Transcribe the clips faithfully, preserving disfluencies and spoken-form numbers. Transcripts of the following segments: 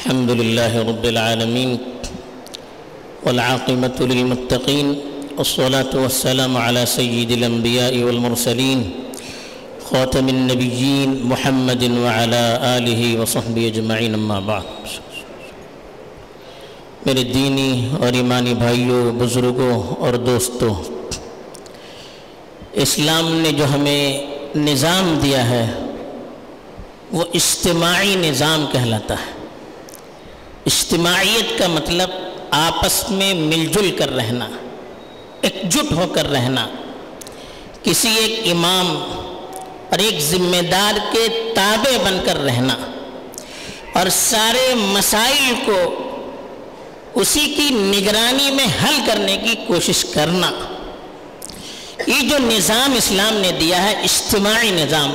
الحمد لله رب العالمين والعاقبة للمتقين والصلاة والسلام على سيد الأنبياء والمرسلين خاتم النبيين محمد وعلى آله وصحبه أجمعين اما بعد۔ میرے دینی اور ایمانی بھائیوں، بزرگوں اور دوستوں، اسلام نے جو ہمیں نظام دیا ہے وہ اجتماعی نظام کہلاتا ہے۔ اجتماعیت کا مطلب آپس میں مل جل کر رہنا، ایک جٹ ہو کر رہنا، کسی ایک امام اور ایک ذمہ دار کے تابع بن کر رہنا اور سارے مسائل کو اسی کی نگرانی میں حل کرنے کی کوشش کرنا۔ یہ جو نظام اسلام نے دیا ہے اجتماعی نظام،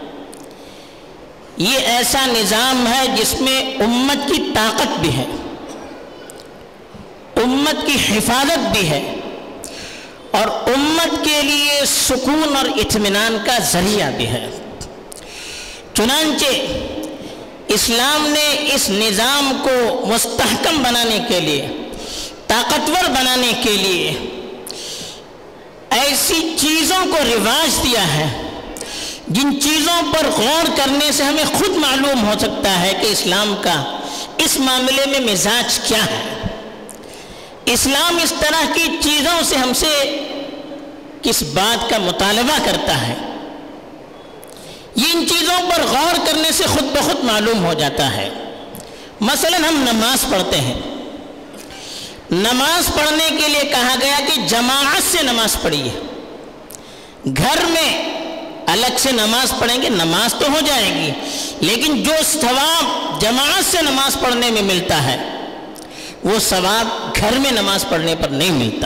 یہ ایسا نظام ہے جس میں امت کی طاقت بھی ہے، امت کی حفاظت بھی ہے اور امت کے لیے سکون اور اطمینان کا ذریعہ بھی ہے۔ چنانچہ اسلام نے اس نظام کو مستحکم بنانے کے لیے، طاقتور بنانے کے لیے ایسی چیزوں کو رواج دیا ہے جن چیزوں پر غور کرنے سے ہمیں خود معلوم ہو سکتا ہے کہ اسلام کا اس معاملے میں مزاج کیا ہے۔ اسلام اس طرح کی چیزوں سے ہم سے کس بات کا مطالبہ کرتا ہے، یہ ان چیزوں پر غور کرنے سے خود بخود معلوم ہو جاتا ہے۔ مثلا ہم نماز پڑھتے ہیں، نماز پڑھنے کے لیے کہا گیا کہ جماعت سے نماز پڑھیے۔ گھر میں الگ سے نماز پڑھیں گے نماز تو ہو جائے گی، لیکن جو ثواب جماعت سے نماز پڑھنے میں ملتا ہے وہ ثواب گھر میں نماز پڑھنے پر نہیں ملتا۔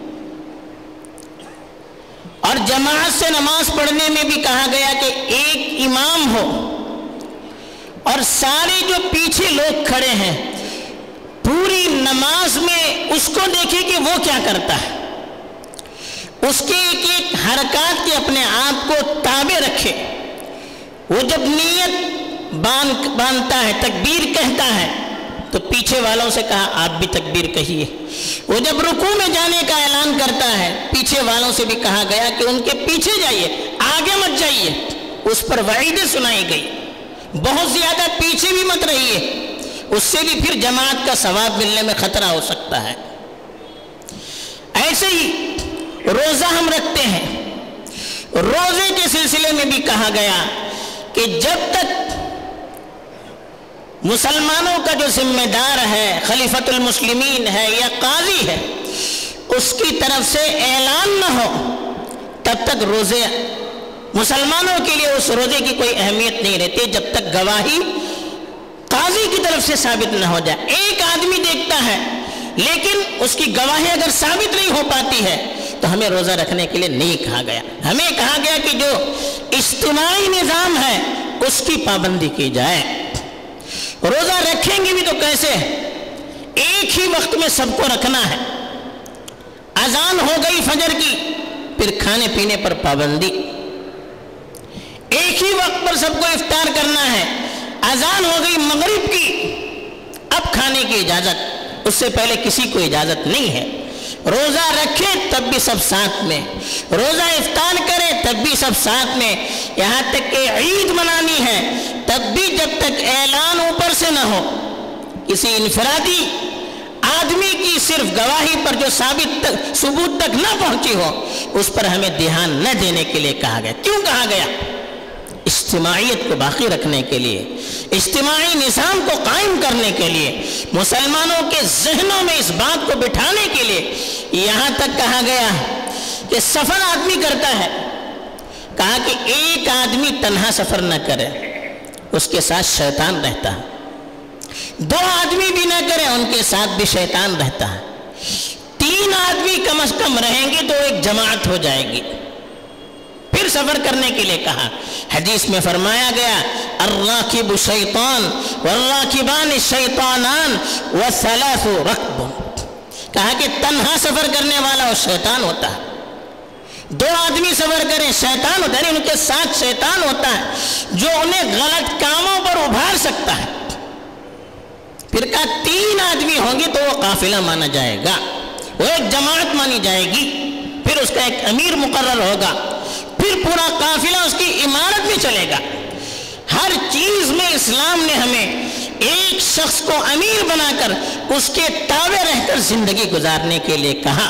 اور جماعت سے نماز پڑھنے میں بھی کہا گیا کہ ایک امام ہو اور سارے جو پیچھے لوگ کھڑے ہیں پوری نماز میں اس کو دیکھیں کہ وہ کیا کرتا ہے، اس کے ایک ایک حرکات کے اپنے آپ کو تابع رکھے۔ وہ جب نیت باندھتا ہے، تکبیر کہتا ہے، تو پیچھے والوں سے کہا آپ بھی تکبیر کہیے۔ وہ جب رکوع میں جانے کا اعلان کرتا ہے، پیچھے والوں سے بھی کہا گیا کہ ان کے پیچھے جائیے، آگے مت جائیے۔ اس پر وعیدیں سنائی گئی، بہت زیادہ پیچھے بھی مت رہیے، اس سے بھی پھر جماعت کا ثواب ملنے میں خطرہ ہو سکتا ہے۔ ایسے ہی روزہ ہم رکھتے ہیں، روزے کے سلسلے میں بھی کہا گیا کہ جب تک مسلمانوں کا جو ذمہ دار ہے، خلیفۃ المسلمین ہے یا قاضی ہے، اس کی طرف سے اعلان نہ ہو تب تک روزے مسلمانوں کے لیے اس روزے کی کوئی اہمیت نہیں رہتی، جب تک گواہی قاضی کی طرف سے ثابت نہ ہو جائے۔ ایک آدمی دیکھتا ہے لیکن اس کی گواہی اگر ثابت نہیں ہو پاتی ہے تو ہمیں روزہ رکھنے کے لیے نہیں کہا گیا۔ ہمیں کہا گیا کہ جو اجتماعی نظام ہے اس کی پابندی کی جائے۔ روزہ رکھیں گے بھی تو کیسے؟ ایک ہی وقت میں سب کو رکھنا ہے۔ اذان ہو گئی فجر کی، پھر کھانے پینے پر پابندی۔ ایک ہی وقت پر سب کو افطار کرنا ہے۔ اذان ہو گئی مغرب کی، اب کھانے کی اجازت، اس سے پہلے کسی کو اجازت نہیں ہے۔ روزہ رکھے تب بھی سب ساتھ میں، روزہ افطار کرے تب بھی سب ساتھ میں، یہاں تک کہ عید منانی ہے تب بھی جب تک اعلان اوپر سے نہ ہو، کسی انفرادی آدمی کی صرف گواہی پر جو ثابت تک ثبوت تک نہ پہنچی ہو اس پر ہمیں دھیان نہ دینے کے لیے کہا گیا۔ کیوں کہا گیا؟ اجتماعیت کو باقی رکھنے کے لیے، اجتماعی نظام کو قائم کرنے کے لیے، مسلمانوں کے ذہنوں میں اس بات کو بٹھانے کے لیے۔ یہاں تک کہا گیا کہ سفر آدمی کرتا ہے، کہا کہ ایک آدمی تنہا سفر نہ کرے، اس کے ساتھ شیطان رہتا ہے۔ دو آدمی بھی نہ کرے، ان کے ساتھ بھی شیطان رہتا ہے۔ تین آدمی کم از کم رہیں گے تو ایک جماعت ہو جائے گی۔ پھر سفر کرنے کے لیے کہا، حدیث میں فرمایا گیا الراکب شیطان والراکبان شیطانان وثلاث رکب، کہا کہ تنہا سفر کرنے والا وہ شیطان ہوتا ہے، دو آدمی سفر کریں شیطان ہوتا ہے، ان کے ساتھ شیطان ہوتا ہے جو انہیں غلط کاموں پر ابھار سکتا ہے۔ پھر فرقہ تین آدمی ہوں گے تو وہ قافلہ مانا جائے گا، وہ ایک جماعت مانی جائے گی، پھر اس کا ایک امیر مقرر ہوگا، پھر پورا قافلہ اس کی امارت میں چلے گا۔ ہر چیز میں اسلام نے ہمیں ایک شخص کو امیر بنا کر اس کے تابع رہ کر زندگی گزارنے کے لیے کہا۔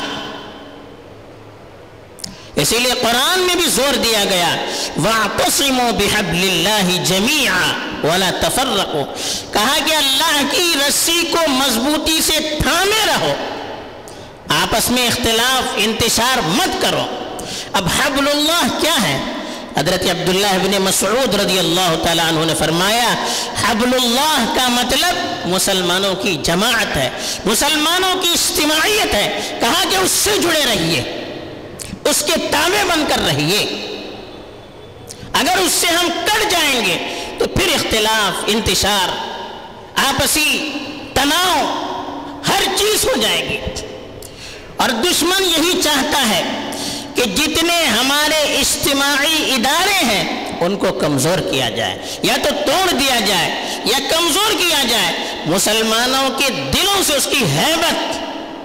اسی لیے قرآن میں بھی زور دیا گیا وَاعْتَصِمُوا بِحَبْلِ اللَّهِ جَمِيعًا وَلَا تَفَرَّقُوا، کہا کہ اللہ کی رسی کو مضبوطی سے تھامے رہو، آپس میں اختلاف انتشار مت کرو۔ اب حبل اللہ کیا ہے؟ حضرت عبداللہ بن مسعود رضی اللہ تعالیٰ عنہ نے فرمایا حبل اللہ کا مطلب مسلمانوں کی جماعت ہے، مسلمانوں کی اجتماعیت ہے۔ کہا کہ اس سے جڑے رہیے، اس کے تابع بن کر رہیے، اگر اس سے ہم کٹ جائیں گے تو پھر اختلاف انتشار آپسی تناؤ ہر چیز ہو جائے گی، اور دشمن یہی چاہتا ہے کہ جتنے ہمارے اجتماعی ادارے ہیں ان کو کمزور کیا جائے، یا تو توڑ دیا جائے یا کمزور کیا جائے، مسلمانوں کے دلوں سے اس کی ہیبت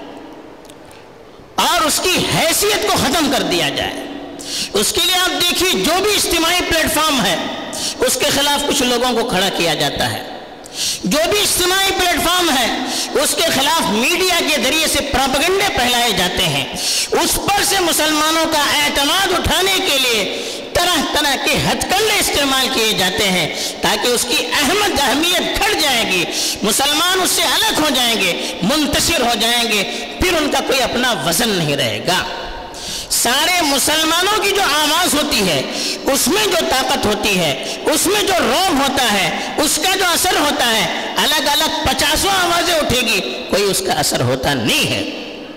اور اس کی حیثیت کو ختم کر دیا جائے۔ اس کے لیے آپ دیکھیے جو بھی اجتماعی پلیٹ فارم ہے اس کے خلاف کچھ لوگوں کو کھڑا کیا جاتا ہے، جو بھی اجتماعی پلیٹ فارم ہے اس کے خلاف میڈیا کے ذریعے سے پروپیگنڈے پھیلائے جاتے ہیں، اس پر سے مسلمانوں کا اعتماد اٹھانے کے لیے طرح طرح کے ہتھ کنڈے استعمال کیے جاتے ہیں تاکہ اس کی اہمیت اہمیت گھٹ جائے گی، مسلمان اس سے الگ ہو جائیں گے، منتشر ہو جائیں گے، پھر ان کا کوئی اپنا وزن نہیں رہے گا۔ سارے مسلمانوں کی جو آواز ہوتی ہے اس میں جو طاقت ہوتی ہے، اس میں جو روب ہوتا ہے، اس کا جو اثر ہوتا ہے، الگ الگ پچاسوں آوازیں اٹھے گی، کوئی اس کا اثر ہوتا نہیں ہے۔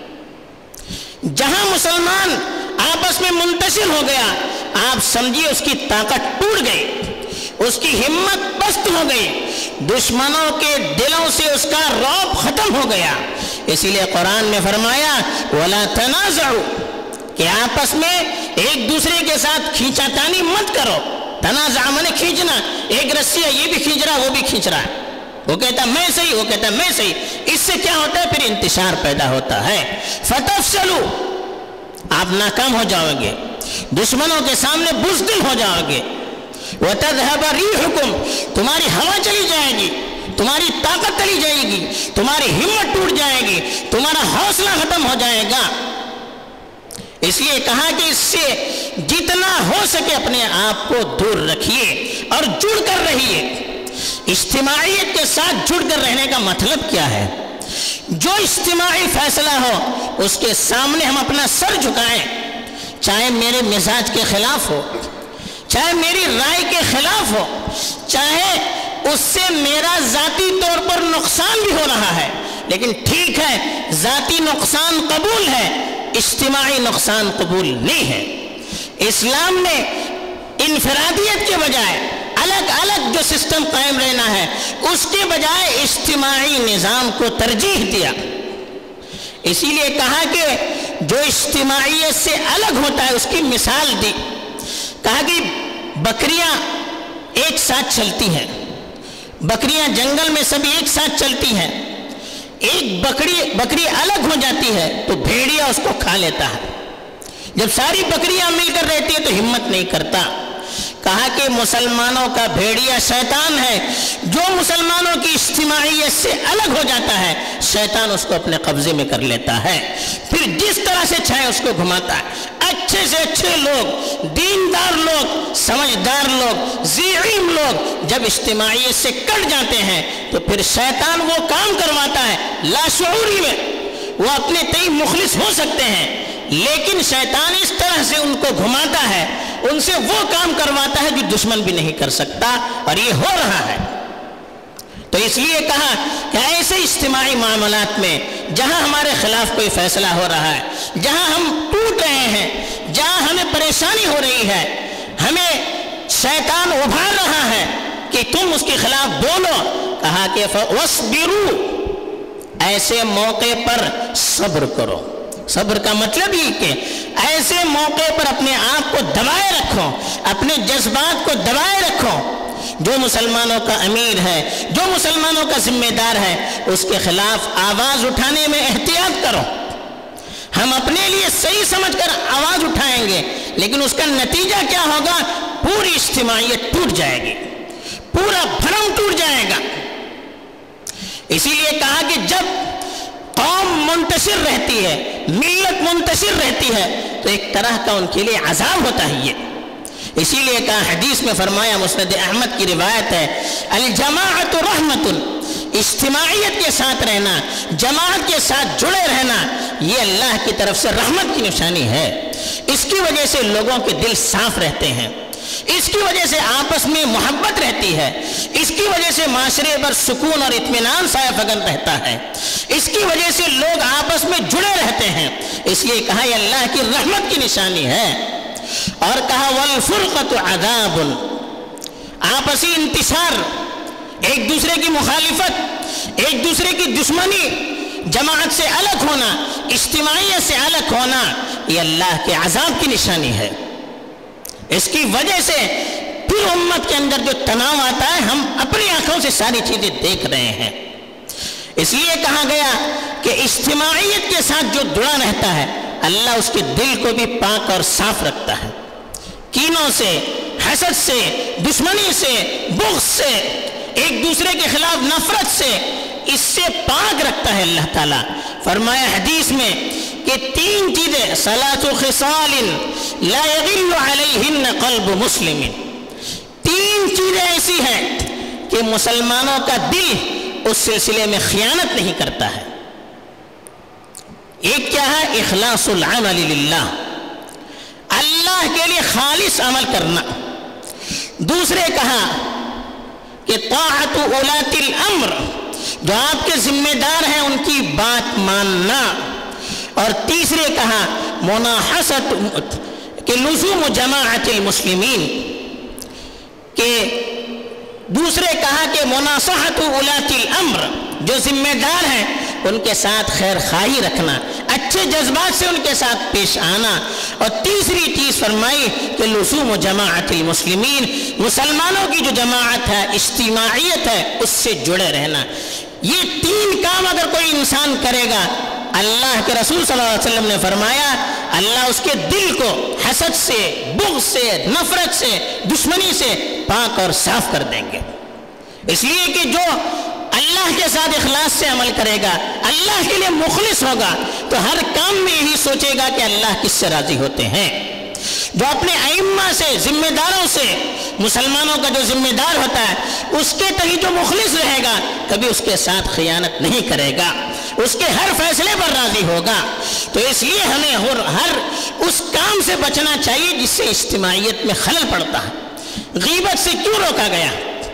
جہاں مسلمان آپس میں منتشر ہو گیا آپ سمجھیے اس کی طاقت ٹوٹ گئی، اس کی ہمت پست ہو گئی، دشمنوں کے دلوں سے اس کا رعب ختم ہو گیا۔ اسی لیے قرآن میں فرمایا وَلَا تَنَازَعُوا، کہ آپس میں ایک دوسرے کے ساتھ کھینچا تانی مت کرو۔ تنازع میں نے کھینچنا، ایک رسی ہے یہ بھی کھینچ رہا وہ بھی کھینچ رہا ہے، وہ کہتا میں صحیح وہ کہتا میں صحیح، اس سے کیا ہوتا ہے پھر انتشار پیدا ہوتا ہے۔ فَتَفْشَلُوا، آپ ناکام ہو جاؤ گے، دشمنوں کے سامنے بزدل ہو جاؤ گے۔ وَتَذْهَبَ رِيحُكُمْ، تمہاری ہوا چلی جائے گی، تمہاری طاقت چلی جائے گی، تمہاری ہمت ٹوٹ جائے گی، تمہارا حوصلہ ختم ہو جائے گا۔ اس لیے کہا کہ اس سے جتنا ہو سکے اپنے آپ کو دور رکھیے اور جڑ کر رہیے۔ اجتماعیت کے ساتھ جڑ کر رہنے کا مطلب کیا ہے؟ جو اجتماعی فیصلہ ہو اس کے سامنے ہم اپنا سر جھکائیں، چاہے میرے مزاج کے خلاف ہو، چاہے میری رائے کے خلاف ہو، چاہے اس سے میرا ذاتی طور پر نقصان بھی ہو رہا ہے، لیکن ٹھیک ہے ذاتی نقصان قبول ہے، اجتماعی نقصان قبول نہیں ہے۔ اسلام نے انفرادیت کے بجائے الگ الگ جو سسٹم قائم رہنا ہے اس کے بجائے اجتماعی نظام کو ترجیح دیا۔ اسی لیے کہا کہ جو اجتماعیت سے الگ ہوتا ہے اس کی مثال دی، کہا کہ بکریاں ایک ساتھ چلتی ہیں، بکریاں جنگل میں سب ایک ساتھ چلتی ہیں، ایک بکری بکری الگ ہو جاتی ہے تو بھیڑیا اس کو کھا لیتا ہے، جب ساری بکریاں مل کر رہتی ہے تو ہمت نہیں کرتا۔ کہا کہ مسلمانوں کا بھیڑیا شیطان ہے، جو مسلمانوں کی اجتماعیت سے الگ ہو جاتا ہے شیطان اس کو اپنے قبضے میں کر لیتا ہے، پھر جس طرح سے چاہے اس کو گھماتا ہے۔ اچھے سے اچھے لوگ، دیندار لوگ، سمجھدار لوگ، ذی علم لوگ جب اجتماعیت سے کٹ جاتے ہیں تو پھر شیطان وہ کام کرواتا ہے، لاشعوری میں وہ اپنے تئیں مخلص ہو سکتے ہیں لیکن شیطان اس طرح سے ان کو گھماتا ہے، ان سے وہ کام کرواتا ہے جو دشمن بھی نہیں کر سکتا، اور یہ ہو رہا ہے۔ تو اس لیے کہا کہ ایسے اجتماعی معاملات میں جہاں ہمارے خلاف کوئی فیصلہ ہو رہا ہے، جہاں ہم ٹوٹ رہے ہیں، جہاں ہمیں پریشانی ہو رہی ہے، ہمیں شیطان ابھار رہا ہے کہ تم اس کے خلاف بولو، کہا کہ وَاصْبِرُوا، ایسے موقع پر صبر کرو۔ صبر کا مطلب یہ کہ ایسے موقع پر اپنے آپ کو دبائے رکھو، اپنے جذبات کو دبائے رکھو، جو مسلمانوں کا امیر ہے، جو مسلمانوں کا ذمہ دار ہے، اس کے خلاف آواز اٹھانے میں احتیاط کرو۔ ہم اپنے لیے صحیح سمجھ کر آواز اٹھائیں گے، لیکن اس کا نتیجہ کیا ہوگا؟ پوری اجتماعیت ٹوٹ جائے گی، پورا بھرم ٹوٹ جائے گا۔ اسی لیے کہا کہ جب قوم منتشر رہتی ہے، ملت منتشر رہتی ہے، تو ایک طرح کا ان کے لیے عذاب ہوتا ہے یہ۔ اسی لیے کہا، حدیث میں فرمایا، مسند احمد کی روایت ہے، الجماعت رحمت، اجتماعیت کے ساتھ رہنا، جماعت کے ساتھ جڑے رہنا، یہ اللہ کی طرف سے رحمت کی نشانی ہے۔ اس کی وجہ سے لوگوں کے دل صاف رہتے ہیں، اس کی وجہ سے آپس میں محبت رہتی ہے، اس کی وجہ سے معاشرے پر سکون اور اطمینان سایہ فگن رہتا ہے، اس کی وجہ سے لوگ آپس میں جڑے رہتے ہیں۔ اس لیے کہا یہ اللہ کی رحمت کی نشانی ہے۔ اور کہا والفرقۃ عذاب، آپسی انتشار، ایک دوسرے کی مخالفت، ایک دوسرے کی دشمنی، جماعت سے الگ ہونا، اجتماعیت سے الگ ہونا، یہ اللہ کے عذاب کی نشانی ہے۔ اس کی وجہ سے پھر امت کے اندر جو تناؤ آتا ہے، ہم اپنی آنکھوں سے ساری چیزیں دیکھ رہے ہیں۔ اس لیے کہا گیا کہ اجتماعیت کے ساتھ جو جڑا رہتا ہے، اللہ اس کے دل کو بھی پاک اور صاف رکھتا ہے، کینوں سے، حسد سے، دشمنی سے، بغض سے، ایک دوسرے کے خلاف نفرت سے، اس سے پاک رکھتا ہے اللہ تعالیٰ۔ فرمایا حدیث میں کہ تین چیزیں، ثلاث خصال لا یغل علیہن قلب مسلم، تین چیزیں ایسی ہیں کہ مسلمانوں کا دل اس سلسلے میں خیانت نہیں کرتا ہے۔ ایک کیا ہے؟ اخلاص العمل للہ، اللہ کے لیے خالص عمل کرنا۔ دوسرے کہا کہ طاعت اولاۃ الامر، جو آپ کے ذمہ دار ہیں ان کی بات ماننا۔ اور تیسرے کہا مناحست کہ لزوم جماعت المسلمین، کہ دوسرے کہا کہ مناصحت اولاۃ الامر، جو ذمہ دار ہیں ان کے ساتھ خیر خواہی رکھنا، اچھے جذبات سے ان کے ساتھ پیش آنا۔ اور تیسری چیز فرمائی کہ لزوم جماعت المسلمین، مسلمانوں کی جو جماعت ہے، اجتماعیت ہے، اس سے جڑے رہنا۔ یہ تین کام اگر کوئی انسان کرے گا، اللہ کے رسول صلی اللہ علیہ وسلم نے فرمایا اللہ اس کے دل کو حسد سے، بغض سے، نفرت سے، دشمنی سے پاک اور صاف کر دیں گے۔ اس لیے کہ جو اللہ کے ساتھ اخلاص سے عمل کرے گا، اللہ کے لیے مخلص ہوگا، تو ہر کام میں یہی سوچے گا کہ اللہ کس سے راضی ہوتے ہیں۔ جو اپنے ائمہ سے، ذمہ داروں سے، مسلمانوں کا جو ذمہ دار ہوتا ہے اس کے تئیں جو مخلص رہے گا، کبھی اس کے ساتھ خیانت نہیں کرے گا، اس کے ہر فیصلے پر راضی ہوگا۔ تو اس لیے ہمیں ہر اس کام سے بچنا چاہیے جس سے اجتماعیت میں خلل پڑتا ہے۔ غیبت سے کیوں روکا گیا؟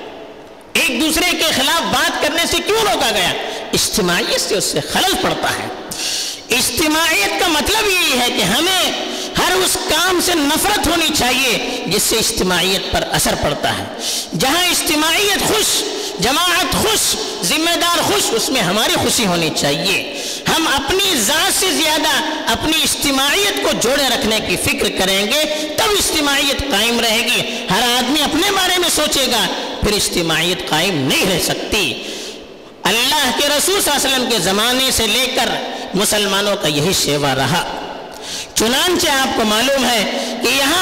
ایک دوسرے کے خلاف بات کرنے سے کیوں روکا گیا؟ اجتماعیت سے اس سے خلل پڑتا ہے۔ اجتماعیت کا مطلب یہی ہے کہ ہمیں ہر اس کام سے نفرت ہونی چاہیے جس سے اجتماعیت پر اثر پڑتا ہے۔ جہاں اجتماعیت خوش، جماعت خوش، ذمہ دار خوش، اس میں ہماری خوشی ہونی چاہیے۔ ہم اپنی ذات سے زیادہ اپنی اجتماعیت کو جوڑے رکھنے کی فکر کریں گے، تب اجتماعیت قائم رہے گی۔ ہر آدمی اپنے بارے میں سوچے گا، پھر اجتماعیت قائم نہیں رہ سکتی۔ اللہ کے رسول صلی اللہ علیہ وسلم کے زمانے سے لے کر مسلمانوں کا یہی شیوا رہا۔ چنانچہ آپ کو معلوم ہے کہ یہاں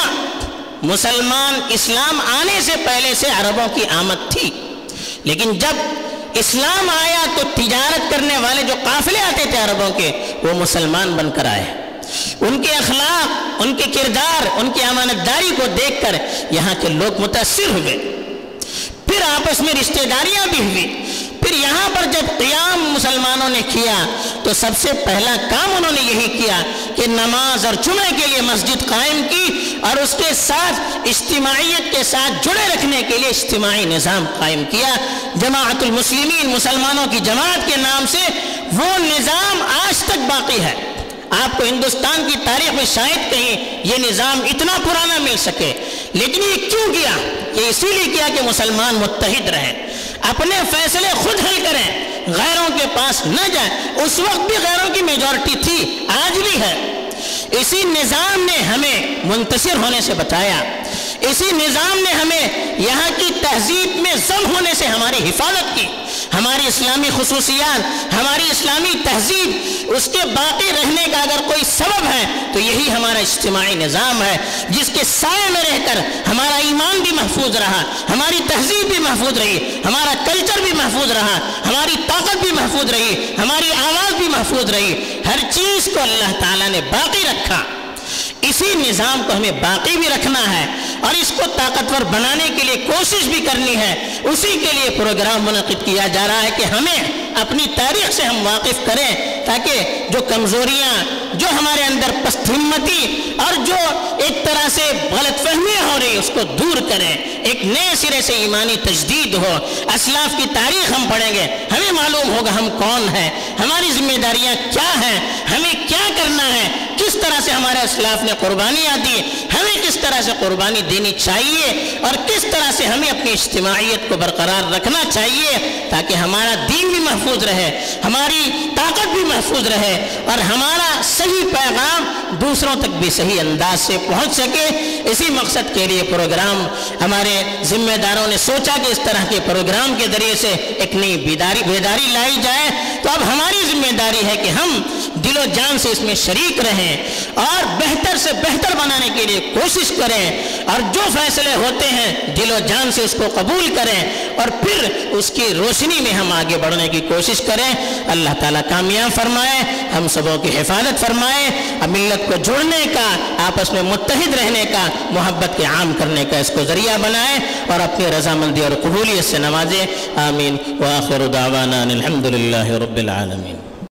مسلمان اسلام آنے سے پہلے سے عربوں کی آمد تھی، لیکن جب اسلام آیا تو تجارت کرنے والے جو قافلے آتے تھے عربوں کے، وہ مسلمان بن کر آئے۔ ان کے اخلاق، ان کے کردار، ان کی امانت داری کو دیکھ کر یہاں کے لوگ متاثر ہوئے، پھر آپس میں رشتہ داریاں بھی ہوئی۔ پھر یہاں پر جب قیام مسلمانوں نے کیا تو سب سے پہلا کام انہوں نے یہی کیا کہ نماز اور جمعے کے لیے مسجد قائم کی، اور اس کے ساتھ اجتماعیت کے ساتھ جڑے رکھنے کے لیے اجتماعی نظام قائم کیا۔ جماعت المسلمین، مسلمانوں کی جماعت کے نام سے وہ نظام آج تک باقی ہے۔ آپ کو ہندوستان کی تاریخ میں شاید کہیں یہ نظام اتنا پرانا مل سکے، لیکن یہ کیوں کیا؟ یہ اسی لیے کیا کہ مسلمان متحد رہیں، اپنے فیصلے خود حل کریں، غیروں کے پاس نہ جائیں۔ اس وقت بھی غیروں کی میجورٹی تھی، آج بھی ہے۔ اسی نظام نے ہمیں منتصر ہونے سے بتایا۔ اسی نظام نے ہمیں یہاں کی تہذیب میں ضم ہونے سے ہماری حفاظت کی. ہماری اسلامی خصوصیات، ہماری اسلامی تہذیب، اس کے باقی رہنے کا اگر کوئی سبب ہے تو یہی ہمارا اجتماعی نظام ہے، جس کے سائے میں رہ کر ہمارا ایمان بھی محفوظ رہا، ہماری تہذیب بھی محفوظ رہی، ہمارا کلچر بھی محفوظ رہا، ہماری طاقت بھی محفوظ رہی، ہماری آواز بھی محفوظ رہی. ہر چیز کو اللہ تعالیٰ نے باقی رکھا. اسی نظام کو ہمیں باقی بھی رکھنا ہے اور اس کو طاقتور بنانے کے لیے کوشش بھی کرنی ہے. اسی کے لیے پروگرام منعقد کیا جا رہا ہے کہ ہمیں اپنی تاریخ سے ہم واقف کریں، تاکہ جو کمزوریاں، جو ہمارے اندر پست ہمتی اور جو ایک طرح سے غلط فہمیاں ہو رہی اس کو دور کریں، ایک نئے سرے سے ایمانی تجدید ہو. اسلاف کی تاریخ ہم پڑھیں گے، ہمیں معلوم ہوگا ہم کون ہیں، ہماری ذمہ داریاں کیا ہیں، ہمیں کیا کرنا ہے، کس طرح سے ہمارے اسلاف نے قربانیاں دی، ہمیں کس طرح سے قربانی دینی چاہیے اور کس طرح سے ہمیں اپنی اجتماعیت کو برقرار رکھنا چاہیے تاکہ ہمارا دین بھی محفوظ رہے، ہماری طاقت بھی محفوظ رہے اور ہمارا صحیح پیغام دوسروں تک بھی صحیح انداز سے پہنچ سکے. اسی مقصد کے لیے پروگرام ہمارے ذمہ داروں نے سوچا کہ اس طرح کے پروگرام کے ذریعے سے ایک نئی بیداری بیداری لائی جائے. تو اب ہماری ذمہ داری ہے کہ ہم دل و جان سے اس میں شریک رہیں اور بہتر سے بہتر بنانے کے لیے کوشش کریں اور جو فیصلے ہوتے ہیں دل و جان سے اس کو قبول کریں اور پھر اس کی روشنی میں ہم آگے بڑھنے کی کوشش کریں. اللہ تعالیٰ کامیاب فرمائے، ہم سبوں کی حفاظت فرمائے، ملت کو جوڑنے کا، آپس میں متحد رہنے کا، محبت کے عام کرنے کا اس کو ذریعہ بنائے اور اپنی رضامندی اور قبولیت سے نوازے. آمین. وآخر دعوانا الحمد للہ رب العالمین.